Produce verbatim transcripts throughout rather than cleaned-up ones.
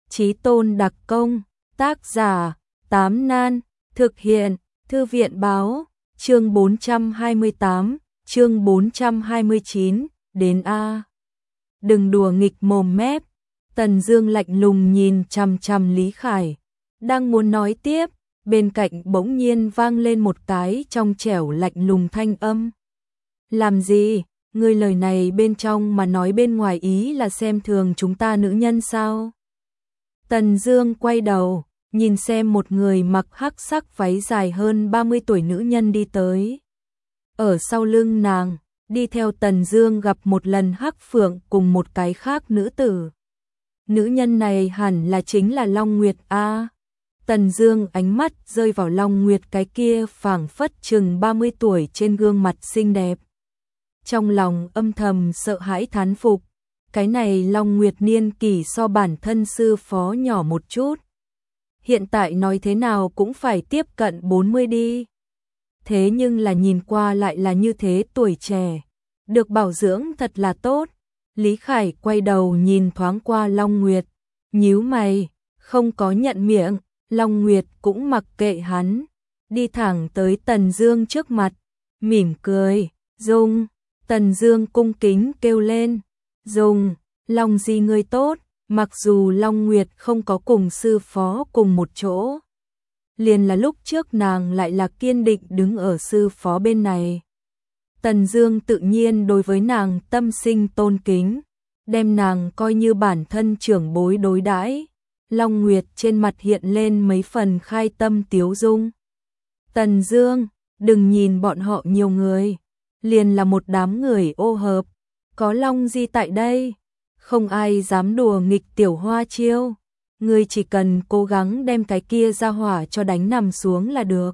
Chí tôn đặc công, tác giả, Tám Nan, thực hiện, Thư viện báo, chương bốn trăm hai mươi tám, chương bốn trăm hai mươi chín, đến A. Đừng đùa nghịch mồm mép, Tần Dương lạnh lùng nhìn chằm chằm Lý Khải, đang muốn nói tiếp, bên cạnh bỗng nhiên vang lên một cái trong trẻo lạnh lùng thanh âm. Làm gì, ngươi lời này bên trong mà nói bên ngoài ý là xem thường chúng ta nữ nhân sao? Tần Dương quay đầu, nhìn xem một người mặc hắc sắc váy dài hơn ba mươi tuổi nữ nhân đi tới. Ở sau lưng nàng, đi theo Tần Dương gặp một lần Hắc Phượng cùng một cái khác nữ tử. Nữ nhân này hẳn là chính là Long Nguyệt a. Tần Dương ánh mắt rơi vào Long Nguyệt cái kia phảng phất chừng ba mươi tuổi trên gương mặt xinh đẹp. Trong lòng âm thầm sợ hãi thán phục, cái này Long Nguyệt niên kỷ so bản thân sư phó nhỏ một chút. Hiện tại nói thế nào cũng phải tiếp cận bốn mươi đi. Thế nhưng là nhìn qua lại là như thế tuổi trẻ, được bảo dưỡng thật là tốt. Lý Khải quay đầu nhìn thoáng qua Long Nguyệt, nhíu mày, không có nhận miệng. Long Nguyệt cũng mặc kệ hắn, đi thẳng tới Tần Dương trước mặt, mỉm cười, "Dung." Tần Dương cung kính kêu lên, "Dung, Long Di ngươi tốt." Mặc dù Long Nguyệt không có cùng sư phó cùng một chỗ, liền là lúc trước nàng lại là kiên định đứng ở sư phó bên này. Tần Dương tự nhiên đối với nàng tâm sinh tôn kính, đem nàng coi như bản thân trưởng bối đối đãi. Long Nguyệt trên mặt hiện lên mấy phần khai tâm tiếu dung. "Tần Dương, đừng nhìn bọn họ nhiều người, liền là một đám người ô hợp, có Long Di tại đây, không ai dám đùa nghịch tiểu hoa chiêu, ngươi chỉ cần cố gắng đem cái kia ra hỏa cho đánh nằm xuống là được."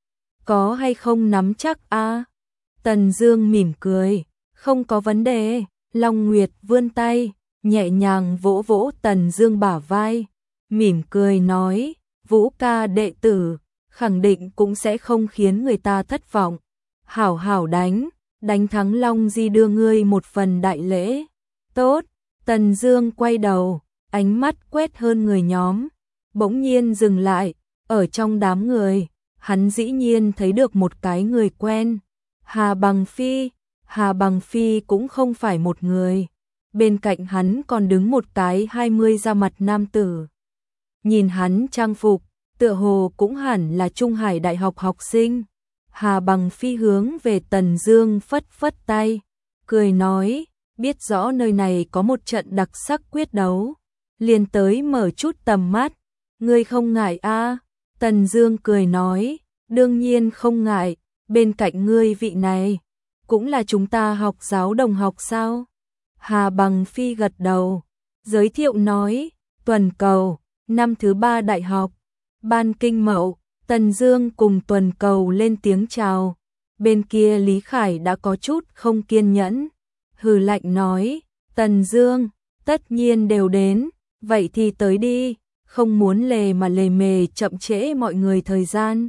"Có hay không nắm chắc a?" À? Tần Dương mỉm cười, "Không có vấn đề." Long Nguyệt vươn tay, nhẹ nhàng vỗ vỗ Tần Dương bả vai, mỉm cười nói, "Vũ ca đệ tử, khẳng định cũng sẽ không khiến người ta thất vọng. Hảo hảo đánh, đánh thắng Long Di đưa ngươi một phần đại lễ." "Tốt." Tần Dương quay đầu, ánh mắt quét hơn người nhóm, bỗng nhiên dừng lại, ở trong đám người, hắn dĩ nhiên thấy được một cái người quen, Hà Bằng Phi. Hà Bằng Phi cũng không phải một người, bên cạnh hắn còn đứng một cái hai mươi ra mặt nam tử. Nhìn hắn trang phục, tựa hồ cũng hẳn là Trung Hải Đại học học sinh. Hà Bằng Phi hướng về Tần Dương phất phất tay, cười nói, biết rõ nơi này có một trận đặc sắc quyết đấu, liền tới mở chút tầm mắt, ngươi không ngại a? À? Tần Dương cười nói, đương nhiên không ngại, bên cạnh ngươi vị này, cũng là chúng ta học giáo đồng học sao? Hà Bằng Phi gật đầu, giới thiệu nói, Tuần Cầu, năm thứ ba đại học, ban kinh mậu. Tần Dương cùng Tuần Cầu lên tiếng chào, bên kia Lý Khải đã có chút không kiên nhẫn, hừ lạnh nói, Tần Dương, tất nhiên đều đến, vậy thì tới đi, không muốn lề mà lề mề chậm trễ mọi người thời gian.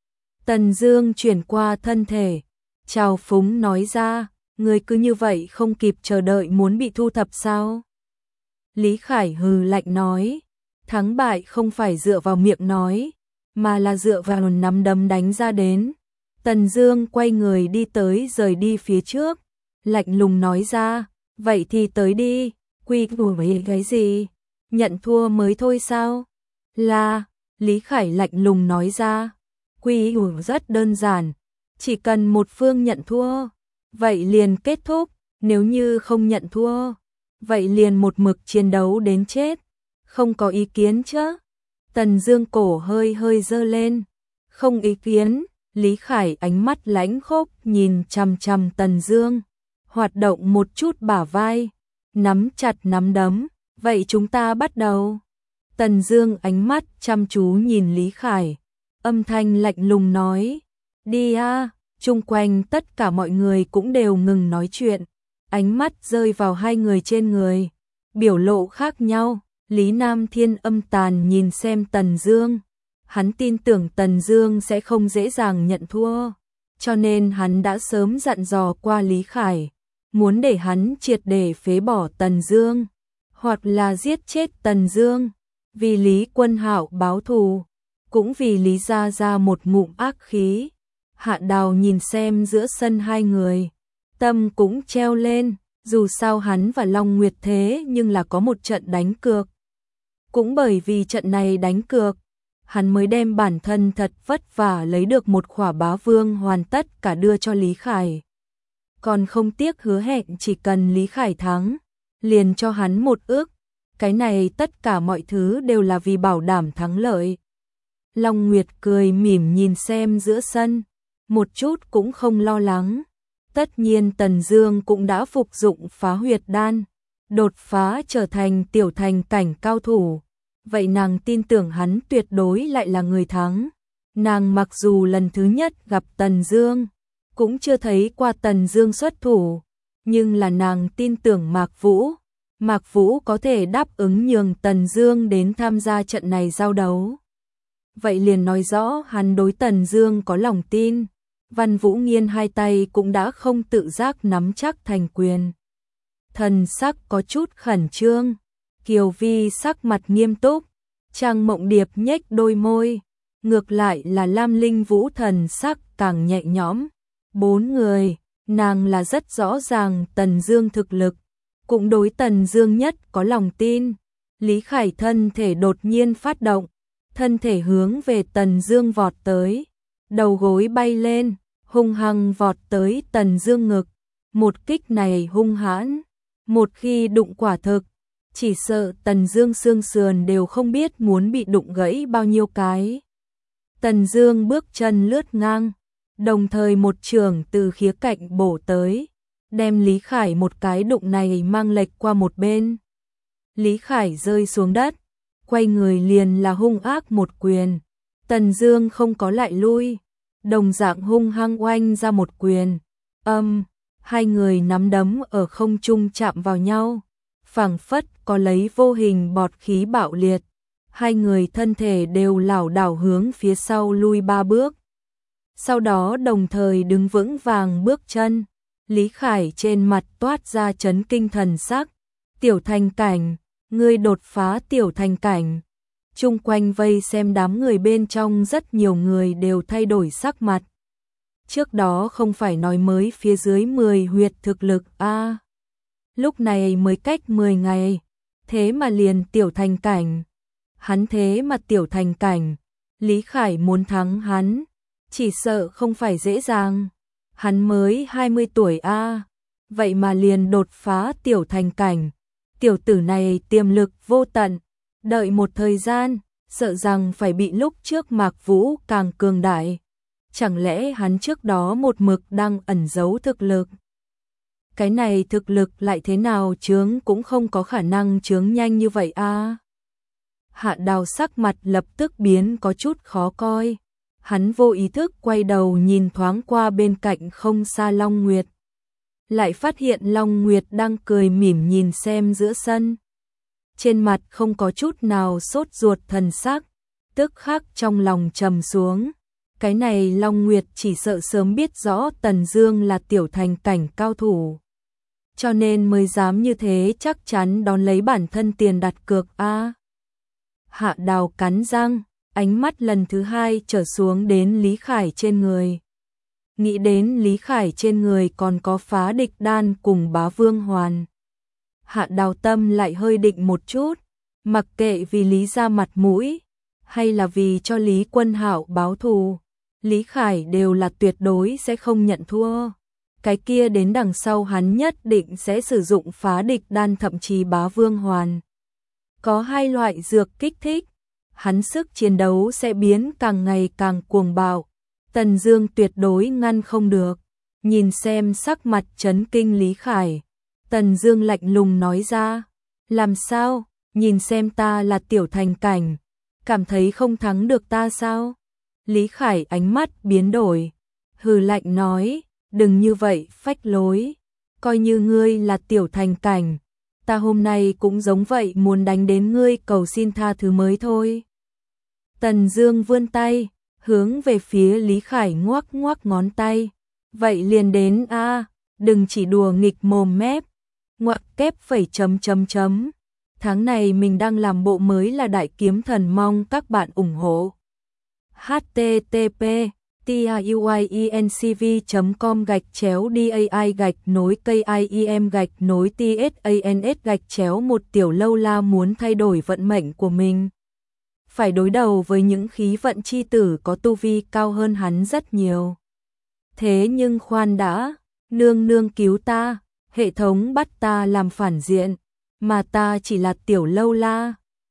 Tần Dương chuyển qua thân thể, chào phúng nói ra, người cứ như vậy không kịp chờ đợi muốn bị thu thập sao? Lý Khải hừ lạnh nói, thắng bại không phải dựa vào miệng nói, mà là dựa vào nắm đấm đánh ra đến. Tần Dương quay người đi tới rời đi phía trước, lạnh lùng nói ra, vậy thì tới đi, quy củ với cái gì? Nhận thua mới thôi sao? Là, Lý Khải lạnh lùng nói ra, quy củ rất đơn giản, chỉ cần một phương nhận thua, vậy liền kết thúc, nếu như không nhận thua, vậy liền một mực chiến đấu đến chết, không có ý kiến chứ? Tần Dương cổ hơi hơi giơ lên, không ý kiến. Lý Khải ánh mắt lãnh khốc nhìn chằm chằm Tần Dương, hoạt động một chút bả vai, nắm chặt nắm đấm, vậy chúng ta bắt đầu. Tần Dương ánh mắt chăm chú nhìn Lý Khải, âm thanh lạnh lùng nói, đi a. Chung quanh tất cả mọi người cũng đều ngừng nói chuyện, ánh mắt rơi vào hai người trên người, biểu lộ khác nhau. Lý Nam Thiên âm tàn nhìn xem Tần Dương, hắn tin tưởng Tần Dương sẽ không dễ dàng nhận thua, cho nên hắn đã sớm dặn dò qua Lý Khải, muốn để hắn triệt để phế bỏ Tần Dương, hoặc là giết chết Tần Dương. vì Lý Quân Hạo báo thù, cũng vì Lý gia gia một ngụm ác khí. Hạ Đào nhìn xem giữa sân hai người, tâm cũng treo lên, dù sao hắn và Long Nguyệt thế nhưng là có một trận đánh cược. Cũng bởi vì trận này đánh cược, hắn mới đem bản thân thật vất vả lấy được một khỏa bá vương hoàn tất cả đưa cho Lý Khải. Còn không tiếc hứa hẹn chỉ cần Lý Khải thắng, liền cho hắn một ước. Cái này tất cả mọi thứ đều là vì bảo đảm thắng lợi. Long Nguyệt cười mỉm nhìn xem giữa sân, một chút cũng không lo lắng. Tất nhiên Tần Dương cũng đã phục dụng phá huyệt đan, đột phá trở thành tiểu thành cảnh cao thủ. Vậy nàng tin tưởng hắn tuyệt đối lại là người thắng. Nàng mặc dù lần thứ nhất gặp Tần Dương, cũng chưa thấy qua Tần Dương xuất thủ, nhưng là nàng tin tưởng Mạc Vũ. Mạc Vũ có thể đáp ứng nhường Tần Dương đến tham gia trận này giao đấu. Vậy liền nói rõ hắn đối Tần Dương có lòng tin. Văn Vũ Nghiên hai tay cũng đã không tự giác nắm chắc thành quyền. Thần sắc có chút khẩn trương, Kiều Vi sắc mặt nghiêm túc, Trang Mộng Điệp nhếch đôi môi, ngược lại là Lam Linh Vũ thần sắc càng nhẹ nhõm. Bốn người, nàng là rất rõ ràng Tần Dương thực lực, cũng đối Tần Dương nhất có lòng tin. Lý Khải thân thể đột nhiên phát động, thân thể hướng về Tần Dương vọt tới, đầu gối bay lên, hung hăng vọt tới Tần Dương ngực. Một kích này hung hãn, một khi đụng quả thực, chỉ sợ Tần Dương xương sườn đều không biết muốn bị đụng gãy bao nhiêu cái. Tần Dương bước chân lướt ngang, đồng thời một chưởng từ khía cạnh bổ tới, đem Lý Khải một cái đụng này mang lệch qua một bên. Lý Khải rơi xuống đất, quay người liền là hung ác một quyền. Tần Dương không có lại lui, đồng dạng hung hăng oanh ra một quyền. Âm, hai người nắm đấm ở không trung chạm vào nhau, phảng phất có lấy vô hình bọt khí bạo liệt. Hai người thân thể đều lảo đảo hướng phía sau lui ba bước. Sau đó đồng thời đứng vững vàng bước chân. Lý Khải trên mặt toát ra chấn kinh thần sắc. Tiểu thành cảnh, ngươi đột phá tiểu thành cảnh. Chung quanh vây xem đám người bên trong rất nhiều người đều thay đổi sắc mặt. Trước đó không phải nói mới phía dưới mười huyệt thực lực a à, lúc này mới cách mười ngày, thế mà liền tiểu thành cảnh. Hắn thế mà tiểu thành cảnh, Lý Khải muốn thắng hắn, chỉ sợ không phải dễ dàng. Hắn mới hai mươi tuổi a, à, vậy mà liền đột phá tiểu thành cảnh. Tiểu tử này tiềm lực vô tận, đợi một thời gian, sợ rằng phải bị lúc trước Mạc Vũ càng cường đại. Chẳng lẽ hắn trước đó một mực đang ẩn giấu thực lực? Cái này thực lực lại thế nào chướng cũng không có khả năng chướng nhanh như vậy a. À? Hạ Đào sắc mặt lập tức biến có chút khó coi. Hắn vô ý thức quay đầu nhìn thoáng qua bên cạnh không xa Long Nguyệt. Lại phát hiện Long Nguyệt đang cười mỉm nhìn xem giữa sân. Trên mặt không có chút nào sốt ruột thần sắc, tức khắc trong lòng trầm xuống. Cái này Long Nguyệt chỉ sợ sớm biết rõ Tần Dương là tiểu thành cảnh cao thủ, cho nên mới dám như thế chắc chắn đón lấy bản thân tiền đặt cược a. À, Hạ Đào cắn răng, ánh mắt lần thứ hai trở xuống đến Lý Khải trên người. Nghĩ đến Lý Khải trên người còn có phá địch đan cùng bá vương hoàn. Hạ Đào tâm lại hơi định một chút, mặc kệ vì Lý gia mặt mũi, hay là vì cho Lý Quân Hạo báo thù, Lý Khải đều là tuyệt đối sẽ không nhận thua. Cái kia đến đằng sau hắn nhất định sẽ sử dụng phá địch đan thậm chí bá vương hoàn. Có hai loại dược kích thích, hắn sức chiến đấu sẽ biến càng ngày càng cuồng bạo. Tần Dương tuyệt đối ngăn không được. Nhìn xem sắc mặt chấn kinh Lý Khải, Tần Dương lạnh lùng nói ra, làm sao, nhìn xem ta là tiểu thành cảnh, cảm thấy không thắng được ta sao? Lý Khải ánh mắt biến đổi, hừ lạnh nói, đừng như vậy phách lối, coi như ngươi là tiểu thành cảnh, ta hôm nay cũng giống vậy muốn đánh đến ngươi cầu xin tha thứ mới thôi. Tần Dương vươn tay, hướng về phía Lý Khải ngoắc ngoắc ngón tay, vậy liền đến a, à, đừng chỉ đùa nghịch mồm mép, ngoặc kép phẩy chấm chấm chấm. tháng này mình đang làm bộ mới là Đại Kiếm Thần, mong các bạn ủng hộ. h t t p tuyencv chấm com gạch chéo dai gạch nối kim gạch nối tsans gạch chéo một Tiểu Lâu La muốn thay đổi vận mệnh của mình. Phải đối đầu với những khí vận chi tử có tu vi cao hơn hắn rất nhiều. Thế nhưng khoan đã, nương nương cứu ta, hệ thống bắt ta làm phản diện, mà ta chỉ là Tiểu Lâu La.